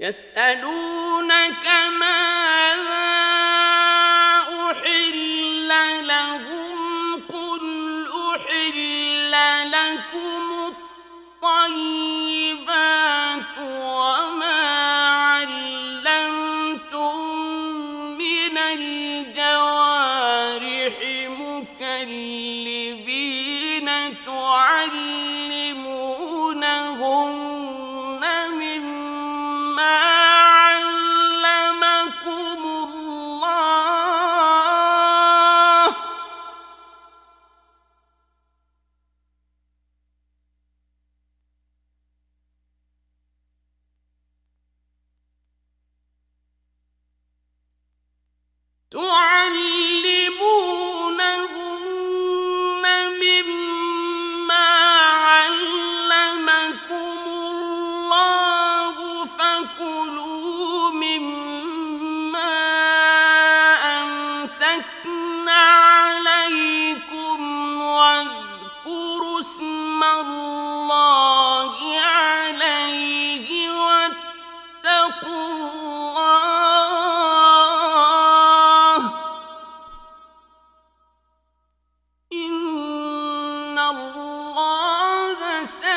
يسألونك ماذا أحل لهم قل أحل لكم الطيبات وما علمتم من الجوارح مكلبين تعلمونهن مما علمكم الله فكلوا مما أمسكن عليكم واذكروا اسم الله عليه واتقوا الله إن الله سريع